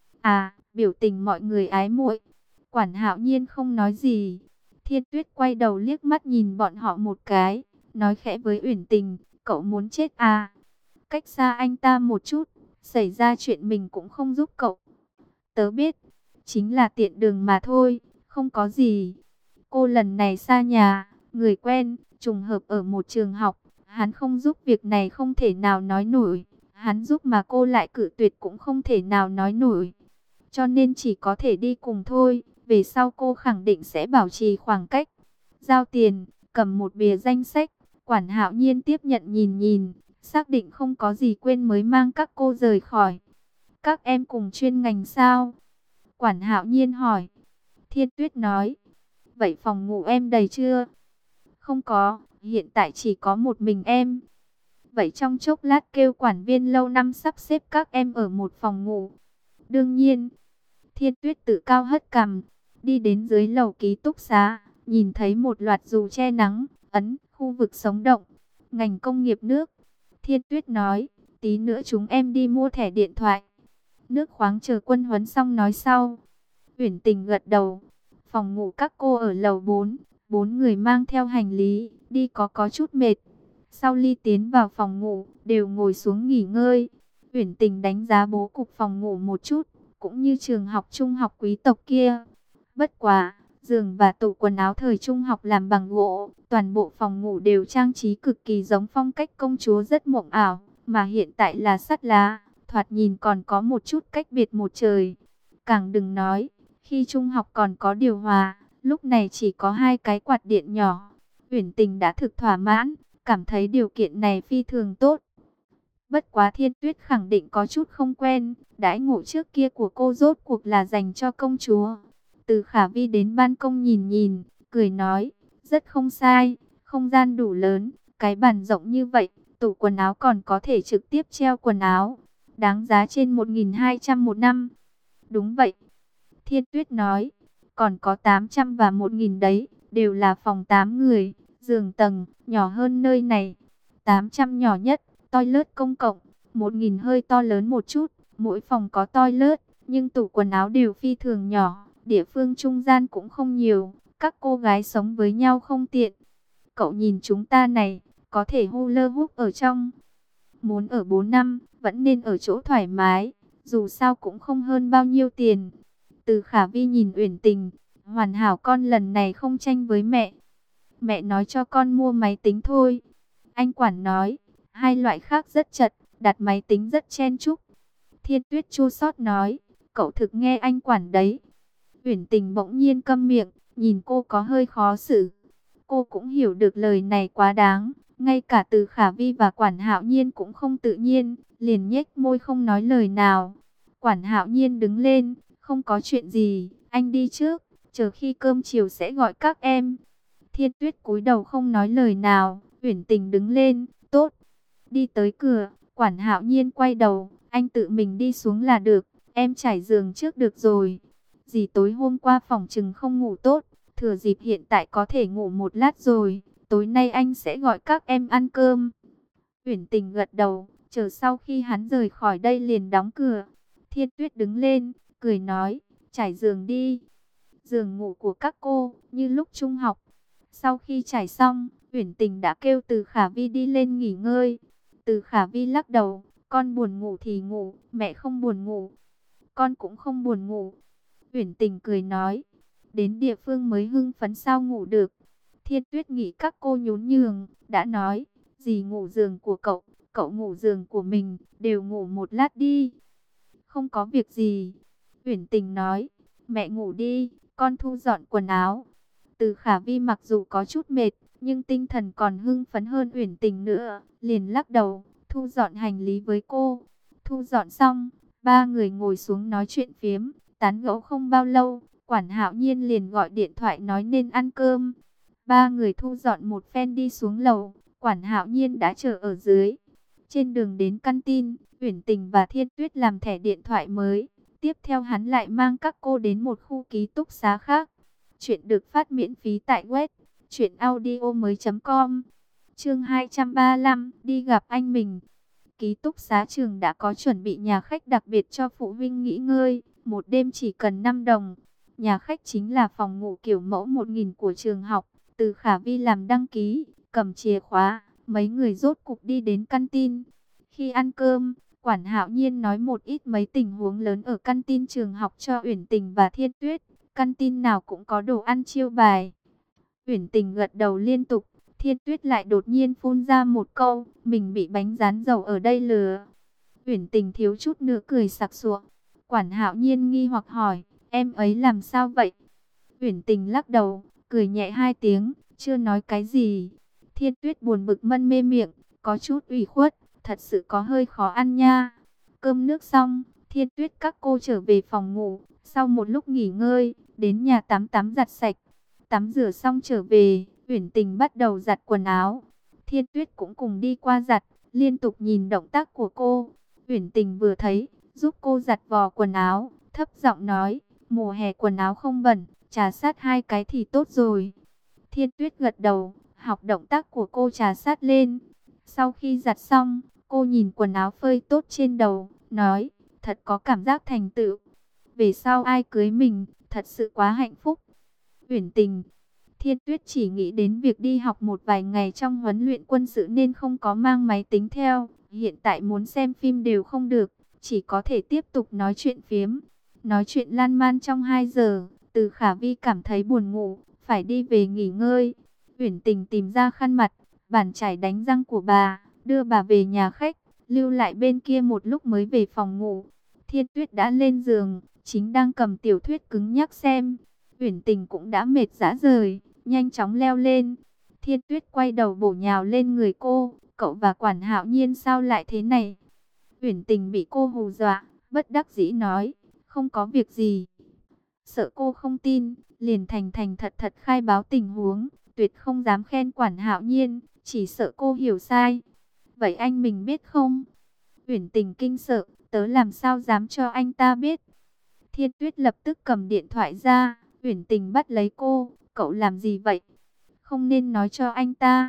À, biểu tình mọi người ái muội. Quản Hạo Nhiên không nói gì. Thiên Tuyết quay đầu liếc mắt nhìn bọn họ một cái, nói khẽ với Uyển Tình, cậu muốn chết à? Cách xa anh ta một chút, xảy ra chuyện mình cũng không giúp cậu. Tớ biết, chính là tiện đường mà thôi, không có gì. Cô lần này xa nhà, người quen, trùng hợp ở một trường học, hắn không giúp việc này không thể nào nói nổi. Hắn giúp mà cô lại cự tuyệt cũng không thể nào nói nổi. Cho nên chỉ có thể đi cùng thôi, về sau cô khẳng định sẽ bảo trì khoảng cách. Giao tiền, cầm một bìa danh sách, Quản Hạo Nhiên tiếp nhận nhìn nhìn, xác định không có gì quên mới mang các cô rời khỏi. Các em cùng chuyên ngành sao? Quản Hạo Nhiên hỏi. Thiên Tuyết nói. Vậy phòng ngủ em đầy chưa? Không có, hiện tại chỉ có một mình em. Vậy trong chốc lát kêu quản viên lâu năm sắp xếp các em ở một phòng ngủ. Đương nhiên. Thiên Tuyết tự cao hất cằm, đi đến dưới lầu ký túc xá, nhìn thấy một loạt dù che nắng, ấn, khu vực sống động, ngành công nghiệp nước. Thiên Tuyết nói, tí nữa chúng em đi mua thẻ điện thoại. Nước khoáng chờ quân huấn xong nói sau. Uyển Tình gật đầu. Phòng ngủ các cô ở lầu 4, 4 người mang theo hành lý, đi có chút mệt. Sau Ly tiến vào phòng ngủ, đều ngồi xuống nghỉ ngơi. Uyển Tình đánh giá bố cục phòng ngủ một chút, cũng như trường học trung học quý tộc kia. Bất quá, giường và tủ quần áo thời trung học làm bằng gỗ, toàn bộ phòng ngủ đều trang trí cực kỳ giống phong cách công chúa rất mộng ảo, mà hiện tại là sắt lá, thoạt nhìn còn có một chút cách biệt một trời. Càng đừng nói, khi trung học còn có điều hòa, lúc này chỉ có 2 cái quạt điện nhỏ. Uyển Tình đã thực thỏa mãn, cảm thấy điều kiện này phi thường tốt. Bất quá Thiên Tuyết khẳng định có chút không quen, đãi ngộ trước kia của cô rốt cuộc là dành cho công chúa. Từ Khả Vi đến ban công nhìn nhìn, cười nói, rất không sai, không gian đủ lớn, cái bàn rộng như vậy, tủ quần áo còn có thể trực tiếp treo quần áo, đáng giá trên 1.200 một năm. Đúng vậy, Thiên Tuyết nói, còn có 800 và 1.000 đấy, đều là phòng 8 người, giường tầng, nhỏ hơn nơi này. 800 nhỏ nhất, toilet công cộng, 1.000 hơi to lớn một chút, mỗi phòng có toilet, nhưng tủ quần áo đều phi thường nhỏ, địa phương trung gian cũng không nhiều, các cô gái sống với nhau không tiện. Cậu nhìn chúng ta này, có thể hula hoop ở trong. Muốn ở 4 năm, vẫn nên ở chỗ thoải mái, dù sao cũng không hơn bao nhiêu tiền. Từ Khả Vi nhìn Uyển Tình, hoàn hảo con lần này không tranh với mẹ. Mẹ nói cho con mua máy tính thôi. Anh Quản nói, 2 loại khác rất chật, đặt máy tính rất chen chúc. Thiên Tuyết chua xót nói, cậu thực nghe anh Quản đấy. Uyển Tình bỗng nhiên câm miệng, nhìn cô có hơi khó xử. Cô cũng hiểu được lời này quá đáng, ngay cả Từ Khả Vi và Quản Hạo Nhiên cũng không tự nhiên, liền nhếch môi không nói lời nào. Quản Hạo Nhiên đứng lên, không có chuyện gì, anh đi trước, chờ khi cơm chiều sẽ gọi các em. Thiên Tuyết cúi đầu không nói lời nào, Uyển Tình đứng lên, tốt. Đi tới cửa, Quản Hạo Nhiên quay đầu, anh tự mình đi xuống là được, em trải giường trước được rồi. Dì tối hôm qua phòng chừng không ngủ tốt, thừa dịp hiện tại có thể ngủ một lát rồi, tối nay anh sẽ gọi các em ăn cơm. Uyển Tình gật đầu, chờ sau khi hắn rời khỏi đây liền đóng cửa. Thiên Tuyết đứng lên, cười nói, trải giường đi. Giường ngủ của các cô, như lúc trung học. Sau khi trải xong, Uyển Tình đã kêu Từ Khả Vi đi lên nghỉ ngơi. Từ Khả Vi lắc đầu, con buồn ngủ thì ngủ, mẹ không buồn ngủ, con cũng không buồn ngủ. Uyển Tình cười nói, đến địa phương mới hưng phấn sao ngủ được. Thiên Tuyết nghĩ các cô nhún nhường, đã nói, dì ngủ giường của cậu, cậu ngủ giường của mình, đều ngủ một lát đi. Không có việc gì. Uyển Tình nói, mẹ ngủ đi, con thu dọn quần áo. Từ Khả Vi mặc dù có chút mệt, nhưng tinh thần còn hưng phấn hơn Uyển Tình nữa, liền lắc đầu, thu dọn hành lý với cô. Thu dọn xong, ba người ngồi xuống nói chuyện phiếm, tán gẫu không bao lâu, Quản Hạo Nhiên liền gọi điện thoại nói nên ăn cơm. Ba người thu dọn một phen đi xuống lầu, Quản Hạo Nhiên đã chờ ở dưới. Trên đường đến căn tin, Uyển Tình và Thiên Tuyết làm thẻ điện thoại mới. Tiếp theo hắn lại mang các cô đến một khu ký túc xá khác. Chuyện được phát miễn phí tại web truyệnaudiomoi.com. Chương 235, đi gặp anh mình. Ký túc xá trường đã có chuẩn bị nhà khách đặc biệt cho phụ huynh nghỉ ngơi, một đêm chỉ cần 5 đồng. Nhà khách chính là phòng ngủ kiểu mẫu 1000 của trường học. Từ Khả Vi làm đăng ký, cầm chìa khóa, mấy người rốt cục đi đến căn tin. Khi ăn cơm, Quản Hạo Nhiên nói một ít mấy tình huống lớn ở căn tin trường học cho Uyển Tình và Thiên Tuyết. Căn tin nào cũng có đồ ăn chiêu bài. Uyển Tình gật đầu liên tục, Thiên Tuyết lại đột nhiên phun ra một câu, mình bị bánh rán dầu ở đây lừa. Uyển Tình thiếu chút nữa cười sặc sụa. Quản Hạo Nhiên nghi hoặc hỏi, em ấy làm sao vậy? Uyển Tình lắc đầu, cười nhẹ hai tiếng, chưa nói cái gì. Thiên Tuyết buồn bực mân mê miệng, có chút ủy khuất, thật sự có hơi khó ăn nha. Cơm nước xong, Thiên Tuyết các cô trở về phòng ngủ, sau một lúc nghỉ ngơi, đến nhà tắm tắm giặt sạch. Tắm rửa xong trở về, Uyển Tình bắt đầu giặt quần áo. Thiên Tuyết cũng cùng đi qua giặt, liên tục nhìn động tác của cô. Uyển Tình vừa thấy, giúp cô giặt vò quần áo, thấp giọng nói, mùa hè quần áo không bẩn, chà sát hai cái thì tốt rồi. Thiên Tuyết gật đầu, học động tác của cô chà sát lên. Sau khi giặt xong, cô nhìn quần áo phơi tốt trên đầu, nói, thật có cảm giác thành tựu. Về sau ai cưới mình, thật sự quá hạnh phúc. Uyển Tình, Thiên Tuyết chỉ nghĩ đến việc đi học một vài ngày trong huấn luyện quân sự nên không có mang máy tính theo. Hiện tại muốn xem phim đều không được, chỉ có thể tiếp tục nói chuyện phiếm. Nói chuyện lan man trong 2 giờ, Từ Khả Vi cảm thấy buồn ngủ, phải đi về nghỉ ngơi. Uyển Tình tìm ra khăn mặt, bàn chải đánh răng của bà, đưa bà về nhà khách, lưu lại bên kia một lúc mới về phòng ngủ. Thiên Tuyết đã lên giường, chính đang cầm tiểu thuyết cứng nhắc xem. Uyển Tình cũng đã mệt rã rời, nhanh chóng leo lên. Thiên Tuyết quay đầu bổ nhào lên người cô, cậu và Quản Hạo Nhiên sao lại thế này? Uyển Tình bị cô hù dọa, bất đắc dĩ nói, không có việc gì. Sợ cô không tin, liền thành thành thật thật khai báo tình huống, tuyệt không dám khen Quản Hạo Nhiên, chỉ sợ cô hiểu sai. Vậy anh mình biết không? Uyển Tình kinh sợ, tớ làm sao dám cho anh ta biết? Thiên Tuyết lập tức cầm điện thoại ra, Uyển Tình bắt lấy cô, cậu làm gì vậy? Không nên nói cho anh ta.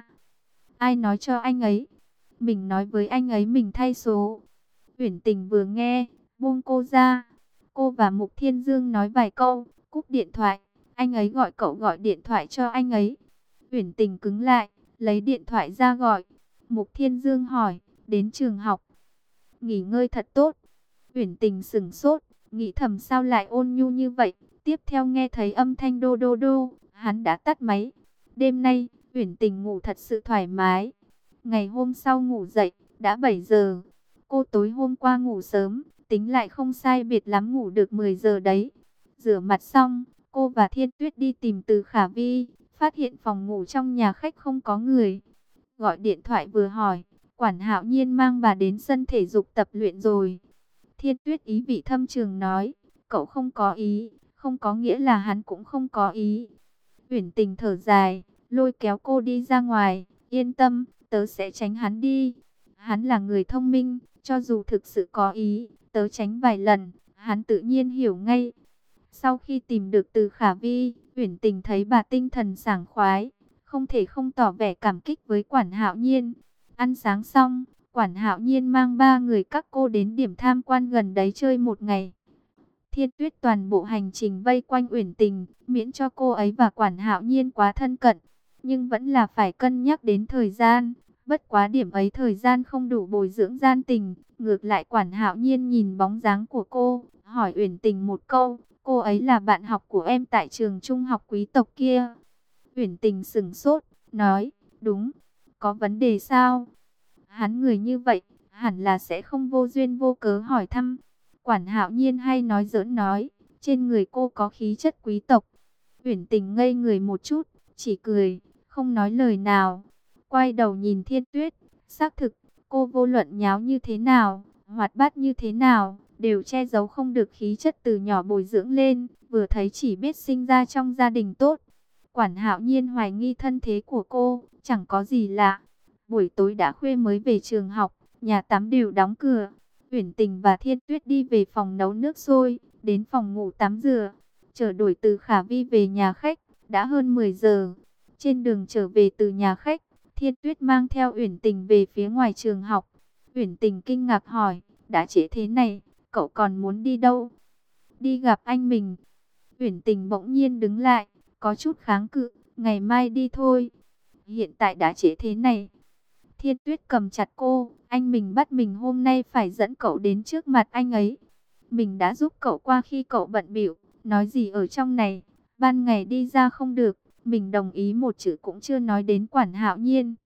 Ai nói cho anh ấy? Mình nói với anh ấy mình thay số. Uyển Tình vừa nghe, buông cô ra. Cô và Mục Thiên Dương nói vài câu, cúp điện thoại. Anh ấy gọi cậu gọi điện thoại cho anh ấy. Uyển Tình cứng lại, lấy điện thoại ra gọi. Mục Thiên Dương hỏi, đến trường học. Nghỉ ngơi thật tốt. Uyển Tình sững sốt, nghĩ thầm sao lại ôn nhu như vậy. Tiếp theo nghe thấy âm thanh đô đô đô, hắn đã tắt máy. Đêm nay, Uyển Tình ngủ thật sự thoải mái. Ngày hôm sau ngủ dậy, đã 7 giờ. Cô tối hôm qua ngủ sớm, tính lại không sai biệt lắm ngủ được 10 giờ đấy. Rửa mặt xong, cô và Thiên Tuyết đi tìm Từ Khả Vi, phát hiện phòng ngủ trong nhà khách không có người. Gọi điện thoại vừa hỏi, Quản Hạo Nhiên mang bà đến sân thể dục tập luyện rồi. Thiên Tuyết ý vị thâm trường nói, cậu không có ý, không có nghĩa là hắn cũng không có ý. Uyển Tình thở dài, lôi kéo cô đi ra ngoài, yên tâm, tớ sẽ tránh hắn đi. Hắn là người thông minh, cho dù thực sự có ý, tớ tránh vài lần, hắn tự nhiên hiểu ngay. Sau khi tìm được Từ Khả Vi, Uyển Tình thấy bà tinh thần sảng khoái, không thể không tỏ vẻ cảm kích với Quản Hạo Nhiên. Ăn sáng xong, Quản Hạo Nhiên mang ba người các cô đến điểm tham quan gần đấy chơi một ngày. Thiên Tuyết toàn bộ hành trình vây quanh Uyển Tình, miễn cho cô ấy và Quản Hạo Nhiên quá thân cận. nhưng vẫn là phải cân nhắc đến thời gian. Bất quá điểm ấy thời gian không đủ bồi dưỡng gian tình. Ngược lại Quản Hạo Nhiên nhìn bóng dáng của cô, hỏi Uyển Tình một câu, cô ấy là bạn học của em tại trường trung học quý tộc kia. Uyển Tình sững sốt, nói, đúng, có vấn đề sao? Hắn người như vậy, hẳn là sẽ không vô duyên vô cớ hỏi thăm. Quản Hạo Nhiên hay nói giỡn nói, trên người cô có khí chất quý tộc. Uyển Tình ngây người một chút, chỉ cười, không nói lời nào. Quay đầu nhìn Thiên Tuyết, xác thực, cô vô luận nháo như thế nào, hoạt bát như thế nào, đều che giấu không được khí chất từ nhỏ bồi dưỡng lên, vừa thấy chỉ biết sinh ra trong gia đình tốt. Quản Hạo Nhiên hoài nghi thân thế của cô, chẳng có gì lạ. Buổi tối đã khuya mới về trường học, nhà tắm đều đóng cửa. Uyển Tình và Thiên Tuyết đi về phòng nấu nước sôi, đến phòng ngủ tắm rửa. Chờ đuổi từ Khả Vi về nhà khách, đã hơn 10 giờ. Trên đường trở về từ nhà khách, Thiên Tuyết mang theo Uyển Tình về phía ngoài trường học. Uyển Tình kinh ngạc hỏi, đã trễ thế này, cậu còn muốn đi đâu? Đi gặp anh mình. Uyển Tình bỗng nhiên đứng lại, có chút kháng cự, ngày mai đi thôi. Hiện tại đã trễ thế này. Thiên Tuyết cầm chặt cô, anh mình bắt mình hôm nay phải dẫn cậu đến trước mặt anh ấy. Mình đã giúp cậu qua khi cậu bận bịu, nói gì ở trong này, ban ngày đi ra không được. Mình đồng ý một chữ cũng chưa nói đến Quản Hạo Nhiên.